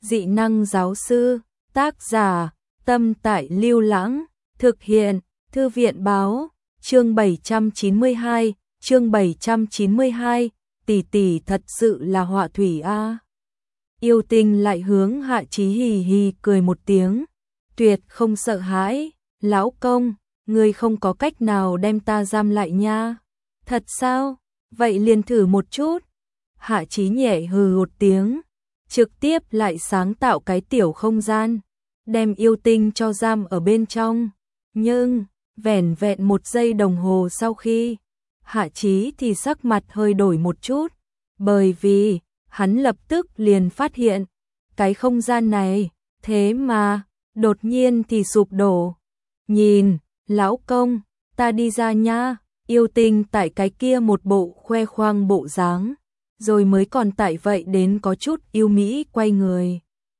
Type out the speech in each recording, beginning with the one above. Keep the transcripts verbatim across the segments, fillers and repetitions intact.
Dị năng giáo sư, tác giả, Tâm Tại Lưu Lãng, thực hiện, Thư viện báo, chương bảy trăm chín mươi hai, chương bảy trăm chín mươi hai, tỷ tỷ thật sự là họa thủy a. Yêu Tinh lại hướng Hạ Chí hì hì cười một tiếng, tuyệt không sợ hãi, lão công, ngươi không có cách nào đem ta giam lại nha. Thật sao? Vậy liền thử một chút. Hạ Chí nhẹ hừ một tiếng, trực tiếp lại sáng tạo cái tiểu không gian, đem Yêu Tinh cho giam ở bên trong. Nhưng, vẻn vẹn một giây đồng hồ sau khi, Hạ Chí thì sắc mặt hơi đổi một chút, bởi vì, hắn lập tức liền phát hiện, cái không gian này, thế mà, đột nhiên thì sụp đổ. Nhìn, lão công, ta đi ra nha. Yêu Tinh tại cái kia một bộ khoe khoang bộ dáng, rồi mới còn tại vậy đến có chút yêu mỹ quay người.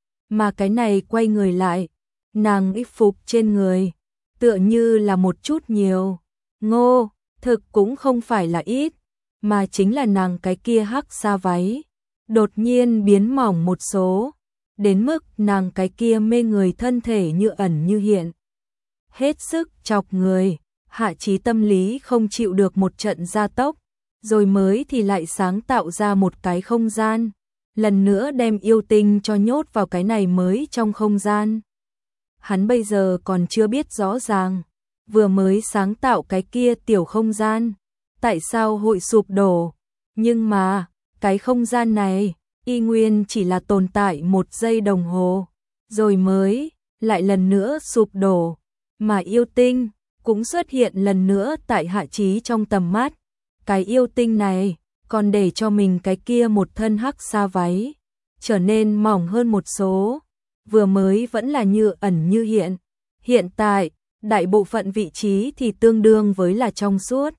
Mà cái này quay người lại, nàng y phục trên người, tựa như là một chút nhiều. Ngô, thực cũng không phải là ít, mà chính là nàng cái kia hắc sa váy, đột nhiên biến mỏng một số, đến mức nàng cái kia mê người thân thể như ẩn như hiện. Hết sức chọc người. Hạ Chí tâm lý không chịu được một trận gia tốc, rồi mới thì lại sáng tạo ra một cái không gian, lần nữa đem Yêu Tinh cho nhốt vào cái này mới trong không gian. Hắn bây giờ còn chưa biết rõ ràng, vừa mới sáng tạo cái kia tiểu không gian, tại sao hội sụp đổ, nhưng mà, cái không gian này, y nguyên chỉ là tồn tại một giây đồng hồ, rồi mới, lại lần nữa sụp đổ, mà Yêu Tinh cũng xuất hiện lần nữa tại Hạ Chí trong tầm mắt. Cái Yêu Tinh này còn để cho mình cái kia một thân hắc sa váy trở nên mỏng hơn một số, vừa mới vẫn là như ẩn như hiện, hiện tại đại bộ phận vị trí thì tương đương với là trong suốt.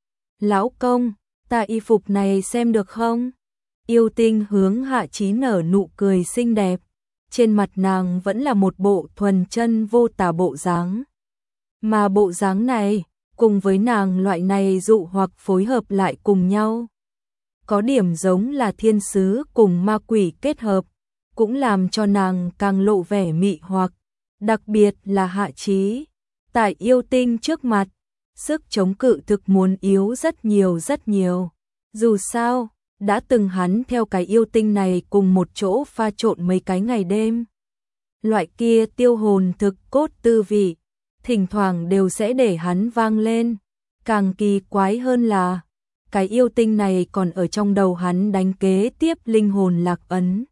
Lão công, ta y phục này xem được không? Yêu Tinh hướng Hạ Chí nở nụ cười xinh đẹp, trên mặt nàng vẫn là một bộ thuần chân vô tà bộ dáng. Mà bộ dáng này, cùng với nàng loại này dụ hoặc phối hợp lại cùng nhau, có điểm giống là thiên sứ cùng ma quỷ kết hợp, cũng làm cho nàng càng lộ vẻ mị hoặc, đặc biệt là Hạ Chí. Tại Yêu Tinh trước mặt, sức chống cự thực muốn yếu rất nhiều rất nhiều. Dù sao, đã từng hắn theo cái Yêu Tinh này cùng một chỗ pha trộn mấy cái ngày đêm. Loại kia tiêu hồn thực cốt tư vị, thỉnh thoảng đều sẽ để hắn vang lên. Càng kỳ quái hơn là, cái Yêu Tinh này còn ở trong đầu hắn đánh kế tiếp linh hồn lạc ấn,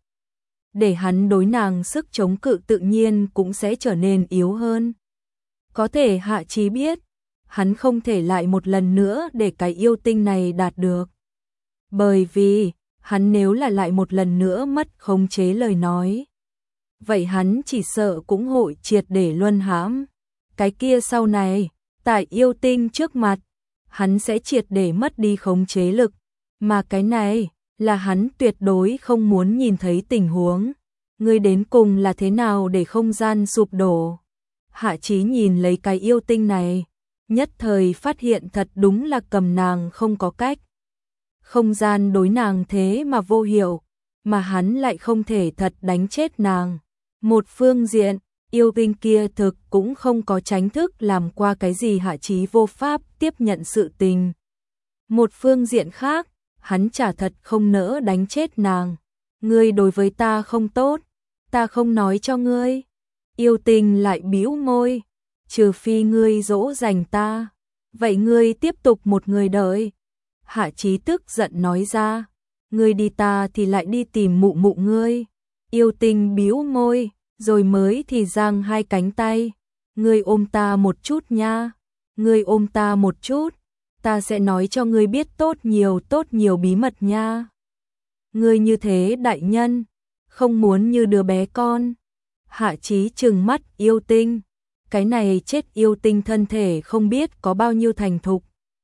để hắn đối nàng sức chống cự tự nhiên cũng sẽ trở nên yếu hơn. Có thể Hạ Chí biết, hắn không thể lại một lần nữa để cái Yêu Tinh này đạt được. Bởi vì, hắn nếu là lại một lần nữa mất khống chế lời nói, vậy hắn chỉ sợ cũng hội triệt để luân hãm. Cái kia sau này, tại Yêu Tinh trước mặt, hắn sẽ triệt để mất đi khống chế lực, mà cái này là hắn tuyệt đối không muốn nhìn thấy tình huống. Ngươi đến cùng là thế nào để không gian sụp đổ? Hạ Chí nhìn lấy cái Yêu Tinh này, nhất thời phát hiện thật đúng là cầm nàng không có cách. Không gian đối nàng thế mà vô hiệu, mà hắn lại không thể thật đánh chết nàng. Một phương diện, Yêu Tinh kia thực cũng không có tránh thức làm qua cái gì Hạ Chí vô pháp tiếp nhận sự tình. Một phương diện khác, hắn chả thật không nỡ đánh chết nàng. Ngươi đối với ta không tốt, ta không nói cho ngươi. Yêu Tinh lại bĩu môi, trừ phi ngươi dỗ dành ta, vậy ngươi tiếp tục một người đợi. Hạ Chí tức giận nói ra, ngươi đi ta thì lại đi tìm mụ mụ ngươi. Yêu Tinh bĩu môi, rồi mới thì giang hai cánh tay. Ngươi ôm ta một chút nha, ngươi ôm ta một chút, ta sẽ nói cho ngươi biết tốt nhiều tốt nhiều bí mật nha. Ngươi như thế đại nhân, không muốn như đứa bé con. Hạ Chí trừng mắt Yêu Tinh, cái này chết Yêu Tinh thân thể không biết có bao nhiêu thành thục,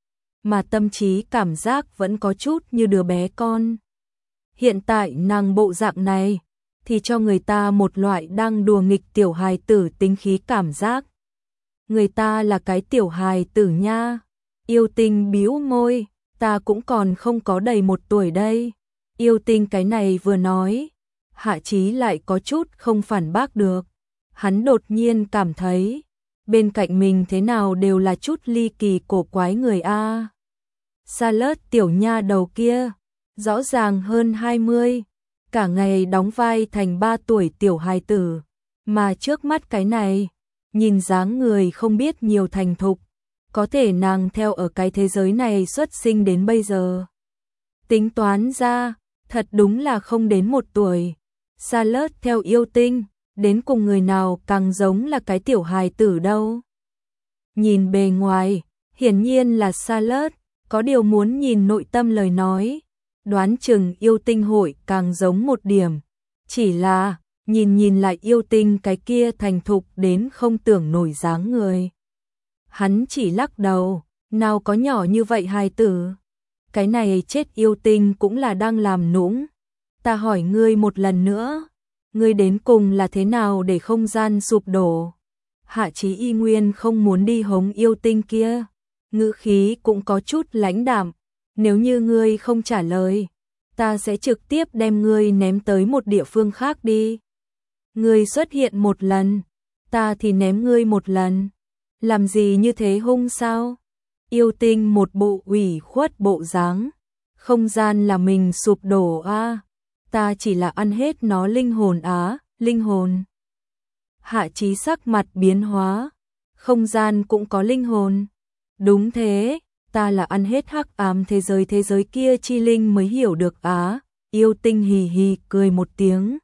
mà tâm trí cảm giác vẫn có chút như đứa bé con. Hiện tại nàng bộ dạng này, thì cho người ta một loại đang đùa nghịch tiểu hài tử tính khí cảm giác. Người ta là cái tiểu hài tử nha. Yêu Tinh bĩu môi, ta cũng còn không có đầy một tuổi đây. Yêu Tinh cái này vừa nói, Hạ Chí lại có chút không phản bác được. Hắn đột nhiên cảm thấy, bên cạnh mình thế nào đều là chút ly kỳ cổ quái người a. Charlotte tiểu nha đầu kia, rõ ràng hơn hai mươi, cả ngày đóng vai thành ba tuổi tiểu hài tử, mà trước mắt cái này, nhìn dáng người không biết nhiều thành thục, có thể nàng theo ở cái thế giới này xuất sinh đến bây giờ. Tính toán ra, thật đúng là không đến một tuổi. Charlotte theo yêu tinh, đến cùng người nào càng giống là cái tiểu hài tử đâu. Nhìn bề ngoài, hiển nhiên là Charlotte, có điều muốn nhìn nội tâm lời nói, đoán chừng yêu tinh hội càng giống một điểm. Chỉ là, nhìn nhìn lại yêu tinh cái kia thành thục đến không tưởng nổi dáng người. Hắn chỉ lắc đầu, nào có nhỏ như vậy hài tử. Cái này chết yêu tinh cũng là đang làm nũng. Ta hỏi ngươi một lần nữa, ngươi đến cùng là thế nào để không gian sụp đổ? Hạ Chí y nguyên không muốn đi hống yêu tinh kia, ngữ khí cũng có chút lãnh đạm. Nếu như ngươi không trả lời, ta sẽ trực tiếp đem ngươi ném tới một địa phương khác đi. Ngươi xuất hiện một lần, ta thì ném ngươi một lần. Làm gì như thế hung sao? Yêu tinh một bộ ủy khuất bộ dáng. Không gian là mình sụp đổ a, à? Ta chỉ là ăn hết nó linh hồn á, linh hồn. Hạ Chí sắc mặt biến hóa, không gian cũng có linh hồn. Đúng thế, ta là ăn hết hắc ám thế giới thế giới kia chi linh mới hiểu được á. Yêu tinh hì hì cười một tiếng.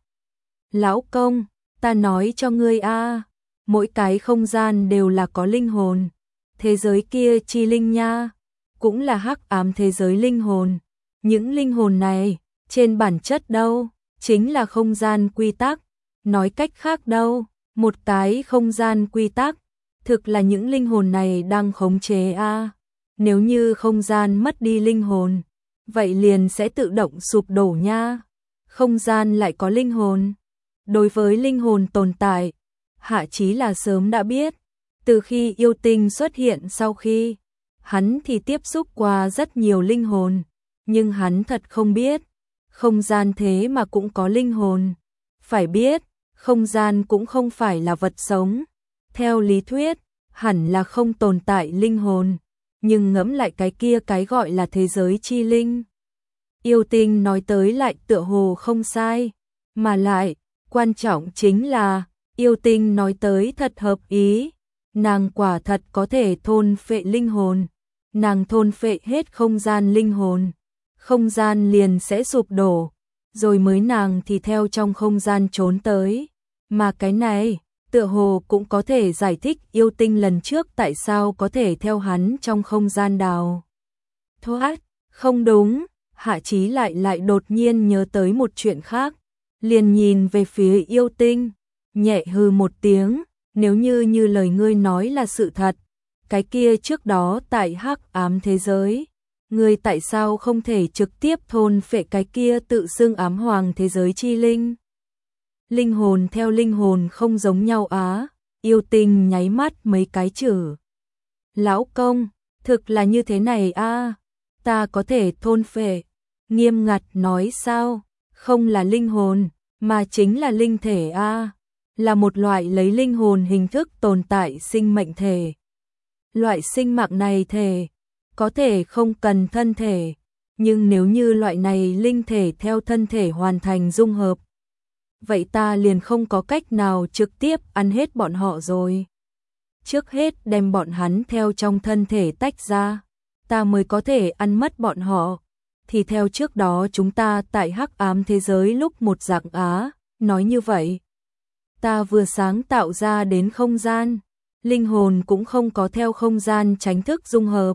Lão công, ta nói cho ngươi a, mỗi cái không gian đều là có linh hồn. Thế giới kia chi linh nha, cũng là hắc ám thế giới linh hồn. Những linh hồn này, trên bản chất đâu, chính là không gian quy tắc. Nói cách khác đâu, một cái không gian quy tắc, thực là những linh hồn này đang khống chế a. Nếu như không gian mất đi linh hồn, vậy liền sẽ tự động sụp đổ nha. Không gian lại có linh hồn. Đối với linh hồn tồn tại, Hạ Chí là sớm đã biết. Từ khi yêu tinh xuất hiện sau khi, hắn thì tiếp xúc qua rất nhiều linh hồn. Nhưng hắn thật không biết, không gian thế mà cũng có linh hồn. Phải biết, không gian cũng không phải là vật sống. Theo lý thuyết, hẳn là không tồn tại linh hồn. Nhưng ngẫm lại cái kia cái gọi là thế giới chi linh. Yêu tinh nói tới lại tựa hồ không sai. Mà lại, quan trọng chính là, yêu tinh nói tới thật hợp ý. Nàng quả thật có thể thôn phệ linh hồn. Nàng thôn phệ hết không gian linh hồn. Không gian liền sẽ sụp đổ. Rồi mới nàng thì theo trong không gian trốn tới. Mà cái này, tựa hồ cũng có thể giải thích yêu tinh lần trước tại sao có thể theo hắn trong không gian đào thoát. Không đúng, Hạ Chí lại lại đột nhiên nhớ tới một chuyện khác. Liền nhìn về phía yêu tinh, nhẹ hừ một tiếng. Nếu như như lời ngươi nói là sự thật, cái kia trước đó tại hắc ám thế giới, ngươi tại sao không thể trực tiếp thôn phệ cái kia tự xưng ám hoàng thế giới chi linh? Linh hồn theo linh hồn không giống nhau á. Yêu tinh nháy mắt mấy cái chữ. Lão công, thực là như thế này a, ta có thể thôn phệ. Nghiêm ngặt nói sao, không là linh hồn, mà chính là linh thể a, là một loại lấy linh hồn hình thức tồn tại sinh mệnh thể. Loại sinh mạng này thể, có thể không cần thân thể, nhưng nếu như loại này linh thể theo thân thể hoàn thành dung hợp, vậy ta liền không có cách nào trực tiếp ăn hết bọn họ rồi. Trước hết đem bọn hắn theo trong thân thể tách ra, ta mới có thể ăn mất bọn họ. Thì theo trước đó chúng ta tại hắc ám thế giới lúc một dạng á, nói như vậy. Ta vừa sáng tạo ra đến không gian, linh hồn cũng không có theo không gian tránh thức dung hợp.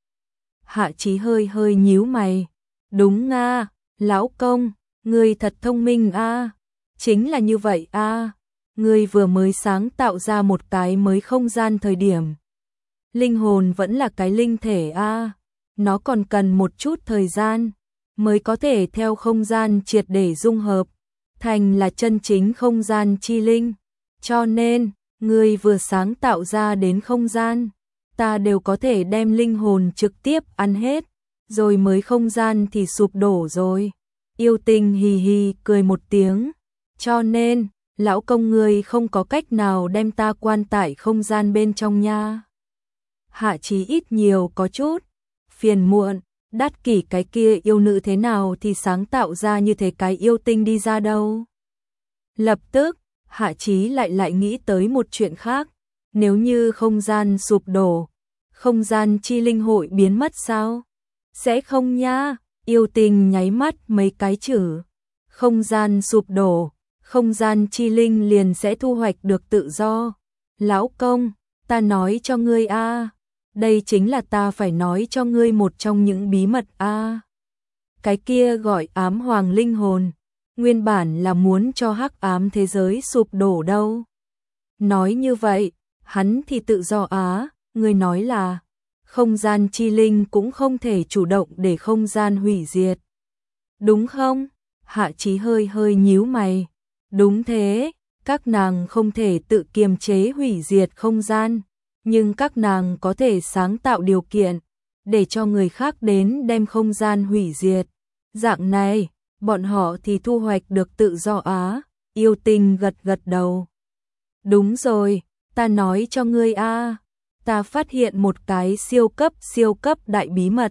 Hạ Chí hơi hơi nhíu mày. Đúng nga, lão công, ngươi thật thông minh a. Chính là như vậy a. Ngươi vừa mới sáng tạo ra một cái mới không gian thời điểm. Linh hồn vẫn là cái linh thể a. Nó còn cần một chút thời gian mới có thể theo không gian triệt để dung hợp thành là chân chính không gian chi linh. Cho nên, ngươi vừa sáng tạo ra đến không gian, ta đều có thể đem linh hồn trực tiếp ăn hết, rồi mới không gian thì sụp đổ rồi. Yêu tinh hì hì cười một tiếng, Cho nên, lão công ngươi không có cách nào đem ta quan tại không gian bên trong nha. Hạ Chí ít nhiều có chút phiền muộn, Đát Kỷ cái kia yêu nữ thế nào thì sáng tạo ra như thế cái yêu tinh đi ra đâu. Lập tức, Hạ Chí lại lại nghĩ tới một chuyện khác, nếu như không gian sụp đổ, không gian chi linh hội biến mất sao? Sẽ không nha, yêu tinh nháy mắt mấy cái chữ, không gian sụp đổ, không gian chi linh liền sẽ thu hoạch được tự do. Lão công, ta nói cho ngươi a, đây chính là ta phải nói cho ngươi một trong những bí mật a. Cái kia gọi ám hoàng linh hồn, nguyên bản là muốn cho hắc ám thế giới sụp đổ đâu. Nói như vậy, hắn thì tự do á, ngươi nói là không gian chi linh cũng không thể chủ động để không gian hủy diệt. Đúng không? Hạ Chí hơi hơi nhíu mày. Đúng thế, các nàng không thể tự kiềm chế hủy diệt không gian, nhưng các nàng có thể sáng tạo điều kiện để cho người khác đến đem không gian hủy diệt. Dạng này, bọn họ thì thu hoạch được tự do á. Yêu tinh gật gật đầu. Đúng rồi, ta nói cho ngươi a, ta phát hiện một cái siêu cấp siêu cấp đại bí mật.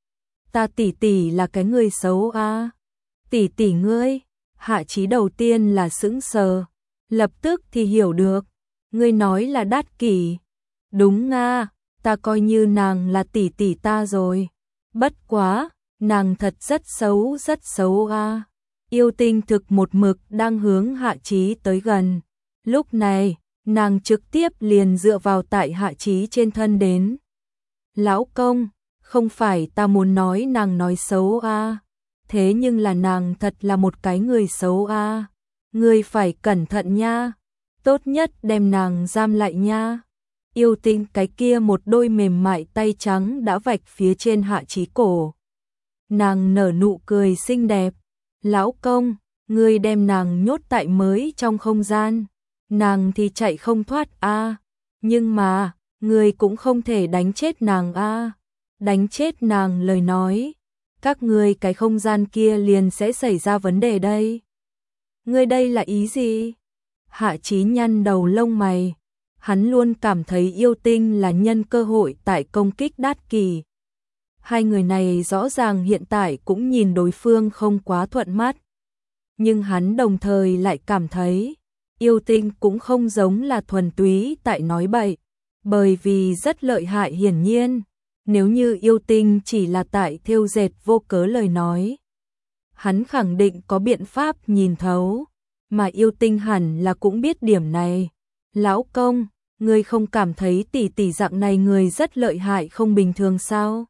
Ta tỷ tỷ là cái người xấu a. Tỷ tỷ ngươi? Hạ Chí đầu tiên là sững sờ, lập tức thì hiểu được. Ngươi nói là Đát Kỷ. Đúng nga, ta coi như nàng là tỷ tỷ ta rồi. Bất quá, nàng thật rất xấu rất xấu a. Yêu tinh thực một mực đang hướng Hạ Chí tới gần. Lúc này, nàng trực tiếp liền dựa vào tại Hạ Chí trên thân đến. Lão công, không phải ta muốn nói nàng nói xấu a, thế nhưng là nàng thật là một cái người xấu a. Ngươi phải cẩn thận nha, tốt nhất đem nàng giam lại nha. Yêu tinh cái kia một đôi mềm mại tay trắng đã vạch phía trên Hạ Chí cổ. Nàng nở nụ cười xinh đẹp. Lão công, ngươi đem nàng nhốt tại mới trong không gian, nàng thì chạy không thoát a. Nhưng mà, ngươi cũng không thể đánh chết nàng a. Đánh chết nàng lời nói, các ngươi cái không gian kia liền sẽ xảy ra vấn đề đây. Ngươi đây là ý gì? Hạ Chí nhăn đầu lông mày. Hắn luôn cảm thấy yêu tinh là nhân cơ hội tại công kích Đát Kỷ. Hai người này rõ ràng hiện tại cũng nhìn đối phương không quá thuận mắt. Nhưng hắn đồng thời lại cảm thấy, yêu tinh cũng không giống là thuần túy tại nói bậy, bởi vì rất lợi hại hiển nhiên. Nếu như yêu tinh chỉ là tại thêu dệt vô cớ lời nói, hắn khẳng định có biện pháp nhìn thấu, mà yêu tinh hẳn là cũng biết điểm này. Lão công, ngươi không cảm thấy tỷ tỷ dạng này người rất lợi hại không bình thường sao?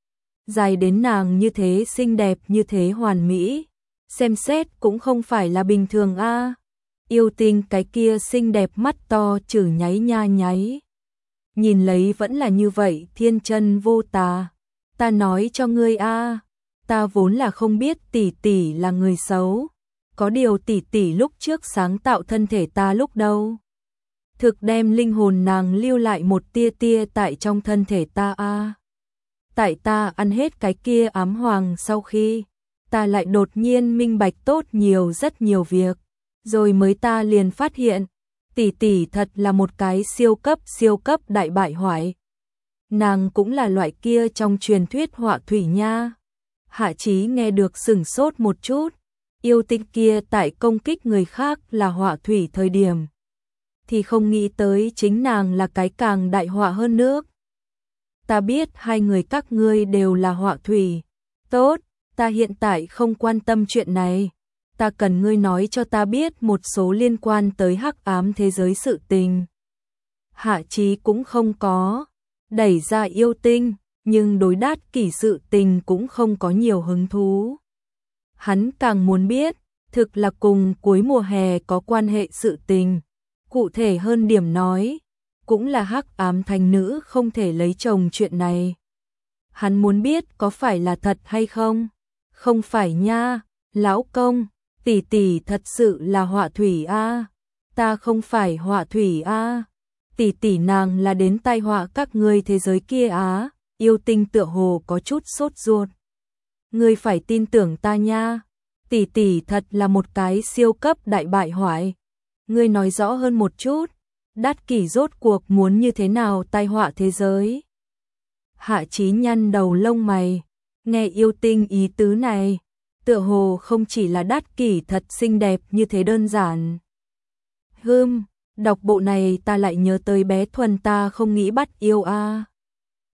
Dài đến nàng như thế xinh đẹp như thế hoàn mỹ, xem xét cũng không phải là bình thường a. Yêu tinh cái kia xinh đẹp mắt to chử nháy nha nháy. Nhìn lấy vẫn là như vậy thiên chân vô tà. Ta nói cho ngươi a, ta vốn là không biết tỷ tỷ là người xấu. Có điều tỷ tỷ lúc trước sáng tạo thân thể ta lúc đâu. Thực đem linh hồn nàng lưu lại một tia tia tại trong thân thể ta a. Tại ta ăn hết cái kia ám hoàng sau khi, ta lại đột nhiên minh bạch tốt nhiều rất nhiều việc. Rồi mới ta liền phát hiện, tỷ tỷ thật là một cái siêu cấp siêu cấp đại bại hoại. Nàng cũng là loại kia trong truyền thuyết họa thủy nha. Hạ Chí nghe được sửng sốt một chút, yêu tinh kia tại công kích người khác là họa thủy thời điểm, thì không nghĩ tới chính nàng là cái càng đại họa hơn nước. Ta biết hai người các ngươi đều là họa thủy. Tốt, ta hiện tại không quan tâm chuyện này. Ta cần ngươi nói cho ta biết một số liên quan tới hắc ám thế giới sự tình. Hạ Chí cũng không có đẩy ra yêu tinh, nhưng đối Đát Kỷ sự tình cũng không có nhiều hứng thú. Hắn càng muốn biết, thực là cùng cuối mùa hè có quan hệ sự tình. Cụ thể hơn điểm nói, cũng là hắc ám thánh nữ không thể lấy chồng chuyện này. Hắn muốn biết có phải là thật hay không? Không phải nha, lão công, tỷ tỷ thật sự là họa thủy a. Ta không phải họa thủy a. Tỷ tỷ nàng là đến tai họa các ngươi thế giới kia á. Yêu tinh tựa hồ có chút sốt ruột. Ngươi phải tin tưởng ta nha. tỷ tỷ thật là một cái siêu cấp đại bại hoại. Ngươi nói rõ hơn một chút, Đát Kỷ rốt cuộc muốn như thế nào tai họa thế giới? Hạ Chí nhăn đầu lông mày, nghe yêu tinh ý tứ này, tựa hồ không chỉ là Đát Kỷ thật xinh đẹp như thế đơn giản. Hừm, đọc bộ này ta lại nhớ tới bé Thuần ta không nghĩ bắt yêu a.